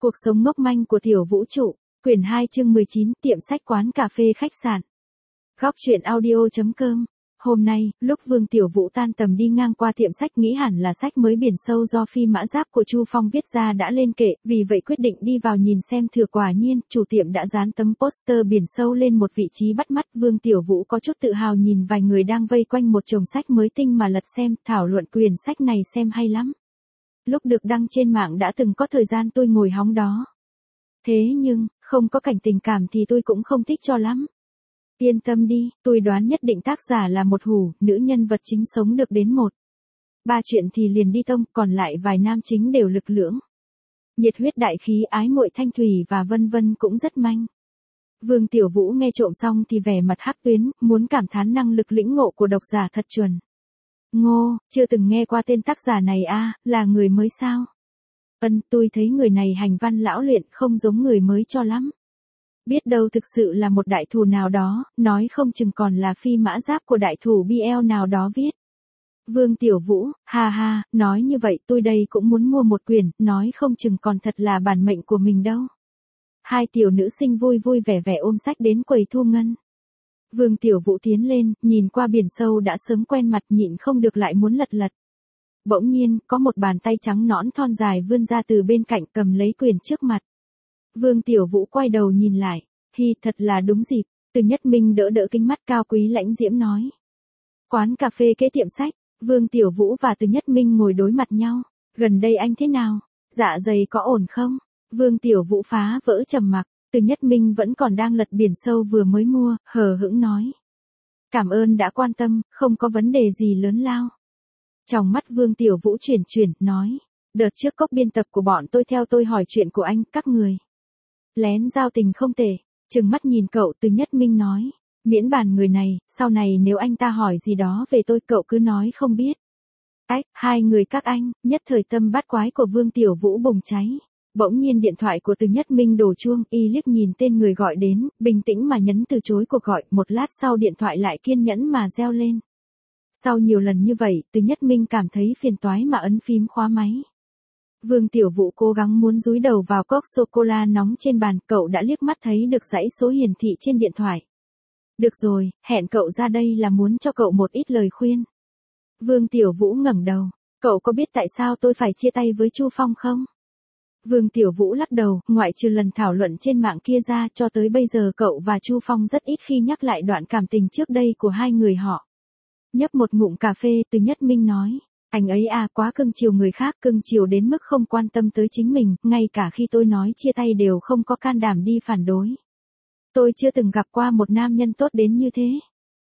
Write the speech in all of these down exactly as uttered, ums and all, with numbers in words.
Cuộc sống ngốc manh của tiểu vũ trụ, quyển hai chương mười chín, tiệm sách quán cà phê khách sạn. Góc truyện audio.com. Hôm nay, lúc Vương Tiểu Vũ tan tầm đi ngang qua tiệm sách nghĩ hẳn là sách mới Biển Sâu do Phi Mã Giáp của Chu Phong viết ra đã lên kệ, vì vậy quyết định đi vào nhìn xem thử. Quả nhiên, chủ tiệm đã dán tấm poster Biển Sâu lên một vị trí bắt mắt. Vương Tiểu Vũ có chút tự hào nhìn vài người đang vây quanh một chồng sách mới tinh mà lật xem, thảo luận quyển sách này xem hay lắm. Lúc được đăng trên mạng đã từng có thời gian tôi ngồi hóng đó. Thế nhưng, không có cảnh tình cảm thì tôi cũng không thích cho lắm. Yên tâm đi, tôi đoán nhất định tác giả là một hủ, nữ nhân vật chính sống được đến một. Ba chuyện thì liền đi tông, còn lại vài nam chính đều lực lưỡng. Nhiệt huyết đại khí, ái muội thanh thủy và vân vân cũng rất manh. Vương Tiểu Vũ nghe trộm xong thì vẻ mặt hắc tuyến, muốn cảm thán năng lực lĩnh ngộ của độc giả thật chuẩn. Ngô, chưa từng nghe qua tên tác giả này à, là người mới sao? Vân, tôi thấy người này hành văn lão luyện không giống người mới cho lắm. Biết đâu thực sự là một đại thù nào đó, nói không chừng còn là Phi Mã Giáp của đại thù bê lờ nào đó viết. Vương Tiểu Vũ, ha ha, nói như vậy tôi đây cũng muốn mua một quyển, nói không chừng còn thật là bản mệnh của mình đâu. Hai tiểu nữ sinh vui vui vẻ vẻ ôm sách đến quầy thu ngân. Vương Tiểu Vũ tiến lên, nhìn qua Biển Sâu đã sớm quen mặt nhịn không được lại muốn lật lật. Bỗng nhiên, có một bàn tay trắng nõn thon dài vươn ra từ bên cạnh cầm lấy quyển trước mặt. Vương Tiểu Vũ quay đầu nhìn lại, hi thật là đúng dịp, Từ Nhất Minh đỡ đỡ kính mắt cao quý lãnh diễm nói. Quán cà phê kế tiệm sách, Vương Tiểu Vũ và Từ Nhất Minh ngồi đối mặt nhau, gần đây anh thế nào, dạ dày có ổn không? Vương Tiểu Vũ phá vỡ trầm mặc, Từ Nhất Minh vẫn còn đang lật Biển Sâu vừa mới mua, hờ hững nói. Cảm ơn đã quan tâm, không có vấn đề gì lớn lao. Trong mắt Vương Tiểu Vũ chuyển chuyển, nói. Đợt trước cốc biên tập của bọn tôi theo tôi hỏi chuyện của anh, các người. Lén giao tình không tệ, trừng mắt nhìn cậu. Từ Nhất Minh nói. Miễn bàn người này, sau này nếu anh ta hỏi gì đó về tôi cậu cứ nói không biết. Ách, hai người các anh, nhất thời tâm bát quái của Vương Tiểu Vũ bùng cháy. Bỗng nhiên điện thoại của Từ Nhất Minh đổ chuông, y liếc nhìn tên người gọi đến, bình tĩnh mà nhấn từ chối cuộc gọi, một lát sau điện thoại lại kiên nhẫn mà reo lên. Sau nhiều lần như vậy, Từ Nhất Minh cảm thấy phiền toái mà ấn phím khóa máy. Vương Tiểu Vũ cố gắng muốn dúi đầu vào cốc sô-cô-la nóng trên bàn, cậu đã liếc mắt thấy được dãy số hiển thị trên điện thoại. Được rồi, hẹn cậu ra đây là muốn cho cậu một ít lời khuyên. Vương Tiểu Vũ ngẩng đầu, cậu có biết tại sao tôi phải chia tay với Chu Phong không? Vương Tiểu Vũ lắc đầu, ngoại trừ lần thảo luận trên mạng kia ra, cho tới bây giờ cậu và Chu Phong rất ít khi nhắc lại đoạn cảm tình trước đây của hai người họ. Nhấp một ngụm cà phê, Từ Nhất Minh nói, anh ấy à quá cưng chiều người khác, cưng chiều đến mức không quan tâm tới chính mình, ngay cả khi tôi nói chia tay đều không có can đảm đi phản đối. Tôi chưa từng gặp qua một nam nhân tốt đến như thế.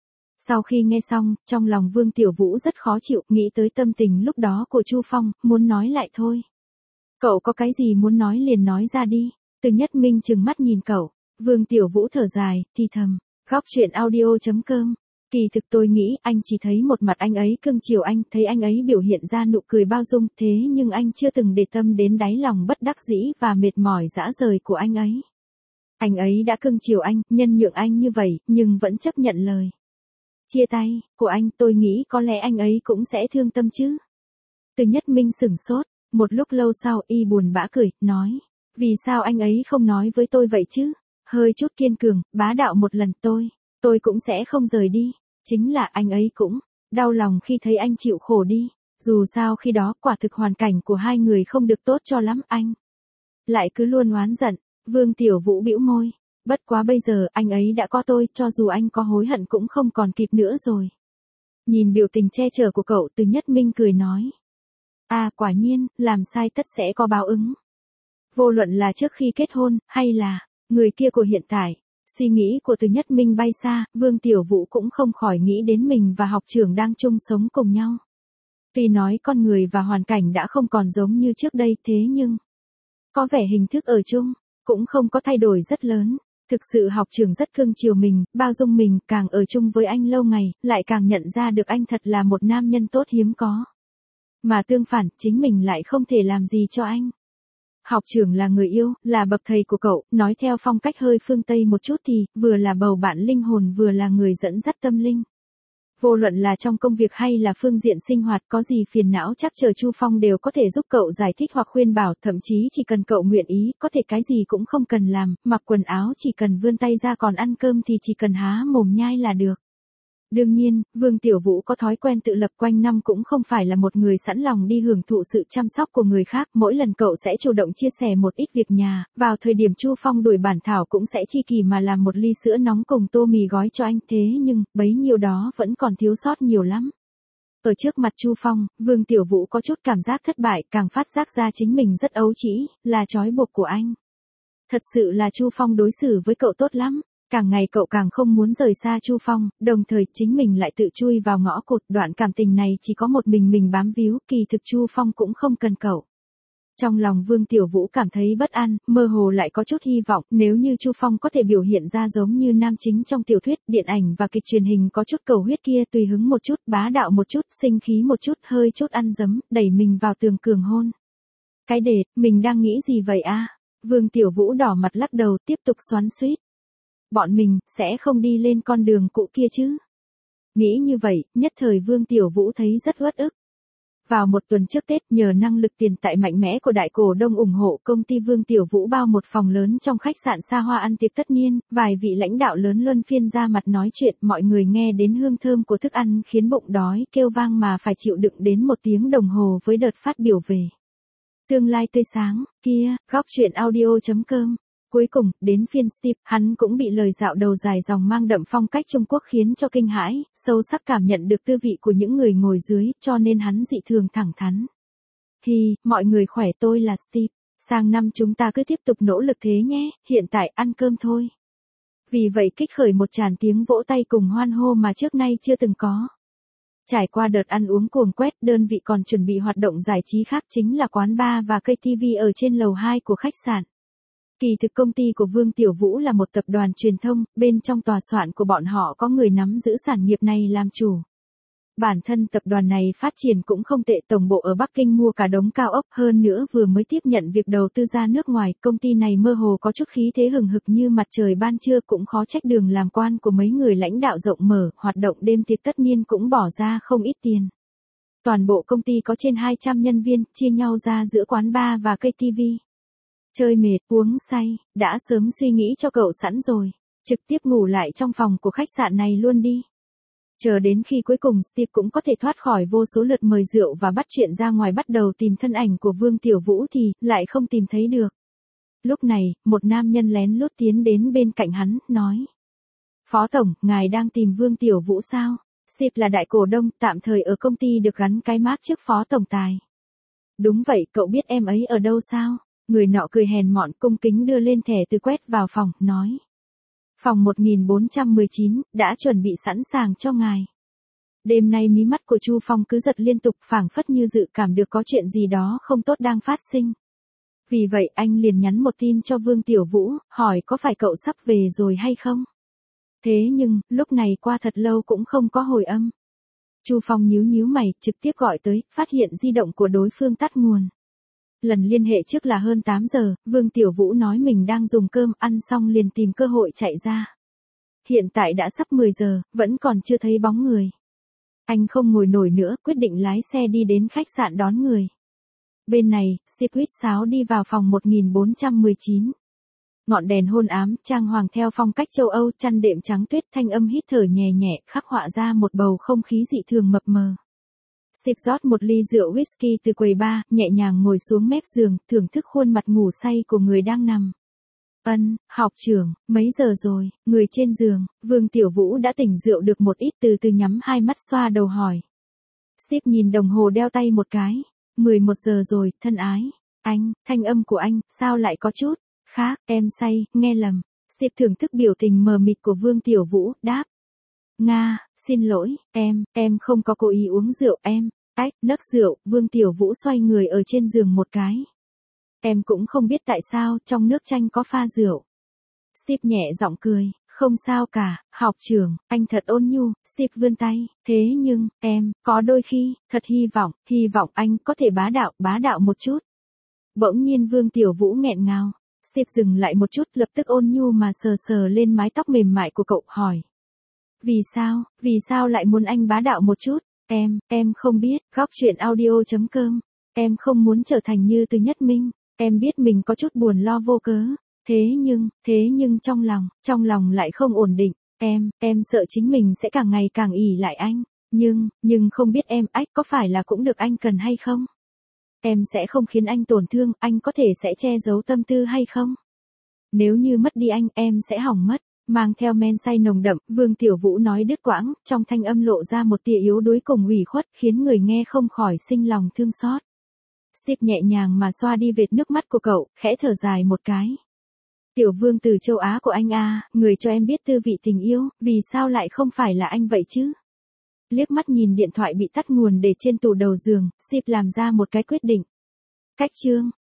Sau khi nghe xong, trong lòng Vương Tiểu Vũ rất khó chịu, nghĩ tới tâm tình lúc đó của Chu Phong, muốn nói lại thôi. Cậu có cái gì muốn nói liền nói ra đi. Từ Nhất Minh trừng mắt nhìn cậu. Vương Tiểu Vũ thở dài, thì thầm. Góc truyện audio.com. Kỳ thực tôi nghĩ anh chỉ thấy một mặt anh ấy cưng chiều anh, thấy anh ấy biểu hiện ra nụ cười bao dung, thế nhưng anh chưa từng để tâm đến đáy lòng bất đắc dĩ và mệt mỏi dã rời của anh ấy. Anh ấy đã cưng chiều anh, nhân nhượng anh như vậy, nhưng vẫn chấp nhận lời chia tay của anh, tôi nghĩ có lẽ anh ấy cũng sẽ thương tâm chứ. Từ Nhất Minh sửng sốt. Một lúc lâu sau y buồn bã cười, nói. Vì sao anh ấy không nói với tôi vậy chứ? Hơi chút kiên cường, bá đạo một lần tôi, tôi cũng sẽ không rời đi. Chính là anh ấy cũng đau lòng khi thấy anh chịu khổ đi. Dù sao khi đó quả thực hoàn cảnh của hai người không được tốt cho lắm anh. Lại cứ luôn oán giận, Vương Tiểu Vũ bĩu môi. Bất quá bây giờ anh ấy đã có tôi, cho dù anh có hối hận cũng không còn kịp nữa rồi. Nhìn biểu tình che chở của cậu, Từ Nhất Minh cười nói. À quả nhiên, làm sai tất sẽ có báo ứng. Vô luận là trước khi kết hôn, hay là người kia của hiện tại. Suy nghĩ của Từ Nhất Minh bay xa, Vương Tiểu Vũ cũng không khỏi nghĩ đến mình và học trưởng đang chung sống cùng nhau. Tuy nói con người và hoàn cảnh đã không còn giống như trước đây, thế nhưng có vẻ hình thức ở chung cũng không có thay đổi rất lớn. Thực sự học trưởng rất cưng chiều mình, bao dung mình, càng ở chung với anh lâu ngày, lại càng nhận ra được anh thật là một nam nhân tốt hiếm có. Mà tương phản, chính mình lại không thể làm gì cho anh. Học trưởng là người yêu, là bậc thầy của cậu, nói theo phong cách hơi phương Tây một chút thì, vừa là bầu bạn linh hồn vừa là người dẫn dắt tâm linh. Vô luận là trong công việc hay là phương diện sinh hoạt, có gì phiền não chắc chờ Chu Phong đều có thể giúp cậu giải thích hoặc khuyên bảo, thậm chí chỉ cần cậu nguyện ý, có thể cái gì cũng không cần làm, mặc quần áo chỉ cần vươn tay ra, còn ăn cơm thì chỉ cần há mồm nhai là được. Đương nhiên, Vương Tiểu Vũ có thói quen tự lập, quanh năm cũng không phải là một người sẵn lòng đi hưởng thụ sự chăm sóc của người khác, mỗi lần cậu sẽ chủ động chia sẻ một ít việc nhà, vào thời điểm Chu Phong đuổi bản thảo cũng sẽ chi kỷ mà làm một ly sữa nóng cùng tô mì gói cho anh, thế nhưng, bấy nhiêu đó vẫn còn thiếu sót nhiều lắm. Ở trước mặt Chu Phong, Vương Tiểu Vũ có chút cảm giác thất bại, càng phát giác ra chính mình rất ấu trĩ, là trói buộc của anh. Thật sự là Chu Phong đối xử với cậu tốt lắm. Càng ngày cậu càng không muốn rời xa Chu Phong, đồng thời chính mình lại tự chui vào ngõ cụt, đoạn cảm tình này chỉ có một mình mình bám víu, kỳ thực Chu Phong cũng không cần cậu. Trong lòng Vương Tiểu Vũ cảm thấy bất an, mơ hồ lại có chút hy vọng, nếu như Chu Phong có thể biểu hiện ra giống như nam chính trong tiểu thuyết, điện ảnh và kịch truyền hình có chút cầu huyết kia, tùy hứng một chút, bá đạo một chút, sinh khí một chút, hơi chút ăn dấm, đẩy mình vào tường cường hôn. Cái đệt, mình đang nghĩ gì vậy a? Vương Tiểu Vũ đỏ mặt lắc đầu, tiếp tục xoắn xuýt. Bọn mình, sẽ không đi lên con đường cũ kia chứ. Nghĩ như vậy, nhất thời Vương Tiểu Vũ thấy rất uất ức. Vào một tuần trước Tết, nhờ năng lực tiền tài mạnh mẽ của đại cổ đông ủng hộ, công ty Vương Tiểu Vũ bao một phòng lớn trong khách sạn xa hoa ăn tiệc tất niên, vài vị lãnh đạo lớn luân phiên ra mặt nói chuyện, mọi người nghe đến hương thơm của thức ăn khiến bụng đói kêu vang mà phải chịu đựng đến một tiếng đồng hồ với đợt phát biểu về tương lai tươi sáng, kia, góc truyện audio chấm com. Cuối cùng, đến phiên Steve, hắn cũng bị lời dạo đầu dài dòng mang đậm phong cách Trung Quốc khiến cho kinh hãi, sâu sắc cảm nhận được tư vị của những người ngồi dưới, cho nên hắn dị thường thẳng thắn. Hi, mọi người khỏe, tôi là Steve. Sang năm chúng ta cứ tiếp tục nỗ lực thế nhé, hiện tại ăn cơm thôi. Vì vậy kích khởi một tràn tiếng vỗ tay cùng hoan hô mà trước nay chưa từng có. Trải qua đợt ăn uống cuồng quét, đơn vị còn chuẩn bị hoạt động giải trí khác, chính là quán bar và cây ti vi ở trên lầu hai của khách sạn. Kỳ thực công ty của Vương Tiểu Vũ là một tập đoàn truyền thông, bên trong tòa soạn của bọn họ có người nắm giữ sản nghiệp này làm chủ. Bản thân tập đoàn này phát triển cũng không tệ, tổng bộ ở Bắc Kinh mua cả đống cao ốc, hơn nữa vừa mới tiếp nhận việc đầu tư ra nước ngoài, công ty này mơ hồ có chút khí thế hừng hực như mặt trời ban trưa, cũng khó trách đường làm quan của mấy người lãnh đạo rộng mở, hoạt động đêm tiệc tất niên cũng bỏ ra không ít tiền. Toàn bộ công ty có trên hai trăm nhân viên, chia nhau ra giữa quán bar và cây ti vi. Chơi mệt, uống say, đã sớm suy nghĩ cho cậu sẵn rồi, trực tiếp ngủ lại trong phòng của khách sạn này luôn đi. Chờ đến khi cuối cùng Steve cũng có thể thoát khỏi vô số lượt mời rượu và bắt chuyện ra ngoài bắt đầu tìm thân ảnh của Vương Tiểu Vũ thì, lại không tìm thấy được. Lúc này, một nam nhân lén lút tiến đến bên cạnh hắn, nói. Phó Tổng, ngài đang tìm Vương Tiểu Vũ sao? Steve là đại cổ đông, tạm thời ở công ty được gắn cái mác trước Phó Tổng Tài. Đúng vậy, cậu biết em ấy ở đâu sao? Người nọ cười hèn mọn, cung kính đưa lên thẻ từ quét vào phòng, nói. Phòng một nghìn bốn trăm mười chín, đã chuẩn bị sẵn sàng cho ngài. Đêm nay mí mắt của Chu Phong cứ giật liên tục, phảng phất như dự cảm được có chuyện gì đó không tốt đang phát sinh. Vì vậy anh liền nhắn một tin cho Vương Tiểu Vũ, hỏi có phải cậu sắp về rồi hay không? Thế nhưng, lúc này qua thật lâu cũng không có hồi âm. Chu Phong nhíu nhíu mày, trực tiếp gọi tới, phát hiện di động của đối phương tắt nguồn. Lần liên hệ trước là hơn tám giờ, Vương Tiểu Vũ nói mình đang dùng cơm, ăn xong liền tìm cơ hội chạy ra. Hiện tại đã sắp mười giờ, vẫn còn chưa thấy bóng người. Anh không ngồi nổi nữa, quyết định lái xe đi đến khách sạn đón người. Bên này, Steve huýt sáo đi vào phòng một nghìn bốn trăm mười chín. Ngọn đèn hôn ám, trang hoàng theo phong cách châu Âu, chăn đệm trắng tuyết, thanh âm hít thở nhẹ nhẹ, khắc họa ra một bầu không khí dị thường mập mờ. Steve rót một ly rượu whisky từ quầy bar, nhẹ nhàng ngồi xuống mép giường, thưởng thức khuôn mặt ngủ say của người đang nằm. Ân, học trưởng, mấy giờ rồi? Người trên giường, Vương Tiểu Vũ đã tỉnh rượu được một ít, từ từ nhắm hai mắt xoa đầu hỏi. Steve nhìn đồng hồ đeo tay một cái. mười một giờ rồi, thân ái. Anh, thanh âm của anh, sao lại có chút khác, em say, nghe lầm. Steve thưởng thức biểu tình mờ mịt của Vương Tiểu Vũ, đáp. Nga, xin lỗi, em, em không có cố ý uống rượu, em. Ách, nấc rượu, Vương Tiểu Vũ xoay người ở trên giường một cái. Em cũng không biết tại sao, trong nước chanh có pha rượu. Steve nhẹ giọng cười, không sao cả, học trưởng, anh thật ôn nhu. Steve vươn tay, thế nhưng, em, có đôi khi, thật hy vọng, hy vọng anh có thể bá đạo, bá đạo một chút. Bỗng nhiên Vương Tiểu Vũ nghẹn ngào. Steve dừng lại một chút, lập tức ôn nhu mà sờ sờ lên mái tóc mềm mại của cậu, hỏi. Vì sao, vì sao lại muốn anh bá đạo một chút? Em, em không biết, góc chuyện audio.com. Em không muốn trở thành như Từ Nhất Minh. Em biết mình có chút buồn lo vô cớ. Thế nhưng, thế nhưng trong lòng, trong lòng lại không ổn định. Em, em sợ chính mình sẽ càng ngày càng ỷ lại anh. Nhưng, nhưng không biết em, ách có phải là cũng được anh cần hay không? Em sẽ không khiến anh tổn thương, anh có thể sẽ che giấu tâm tư hay không? Nếu như mất đi anh, em sẽ hỏng mất. Mang theo men say nồng đậm, Vương Tiểu Vũ nói đứt quãng, trong thanh âm lộ ra một tia yếu đuối cùng ủy khuất, khiến người nghe không khỏi sinh lòng thương xót. Steve nhẹ nhàng mà xoa đi vệt nước mắt của cậu, khẽ thở dài một cái. Tiểu Vương từ châu Á của anh à, người cho em biết tư vị tình yêu, vì sao lại không phải là anh vậy chứ? Liếc mắt nhìn điện thoại bị tắt nguồn để trên tủ đầu giường, Steve làm ra một cái quyết định. Cách chương.